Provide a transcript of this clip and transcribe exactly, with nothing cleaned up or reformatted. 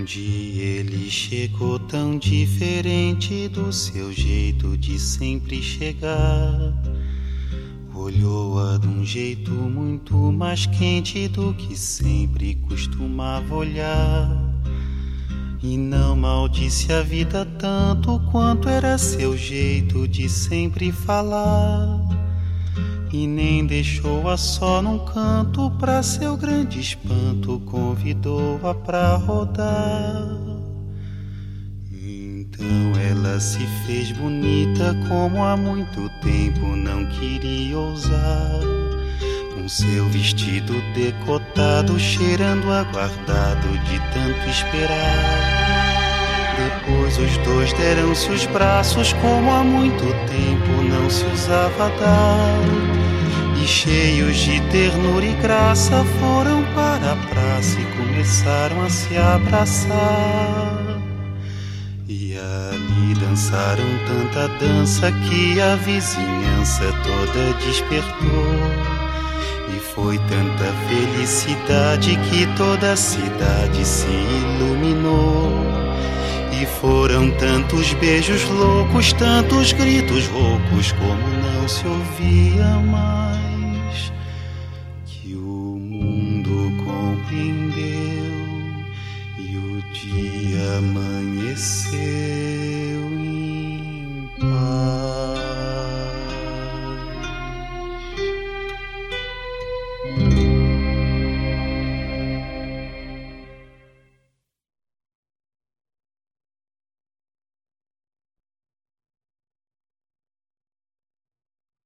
dia ele chegou tão diferente do seu jeito de sempre chegar. Olhou-a de um jeito muito mais quente do que sempre costumava olhar. E não maldisse a vida tanto quanto era seu jeito de sempre falar. E nem deixou-a só num canto, pra seu grande espanto convidou-a pra rodar. Então ela se fez bonita como há muito tempo não queria ousar, com seu vestido decotado cheirando aguardado de tanto esperar. Depois os dois deram-se os braços como há muito tempo não se usava dar, e cheios de ternura e graça foram para a praça e começaram a se abraçar. E ali dançaram tanta dança que a vizinhança toda despertou. E foi tanta felicidade que toda a cidade se iluminou. E foram tantos beijos loucos, tantos gritos roucos, como não se ouvia mais, que o mundo compreendeu e o dia amanheceu.